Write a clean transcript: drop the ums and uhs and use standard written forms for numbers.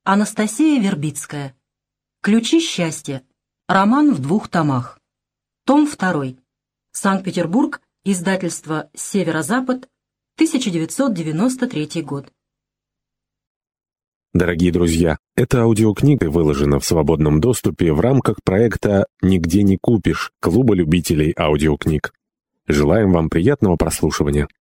Анастасия Вербицкая. Ключи счастья. Роман в 2 томах. Том 2. Санкт-Петербург. Издательство «Северо-Запад», 1993 год. Дорогие друзья, эта аудиокнига выложена в свободном доступе в рамках проекта «Нигде не купишь» Клуба любителей аудиокниг. Желаем вам приятного прослушивания.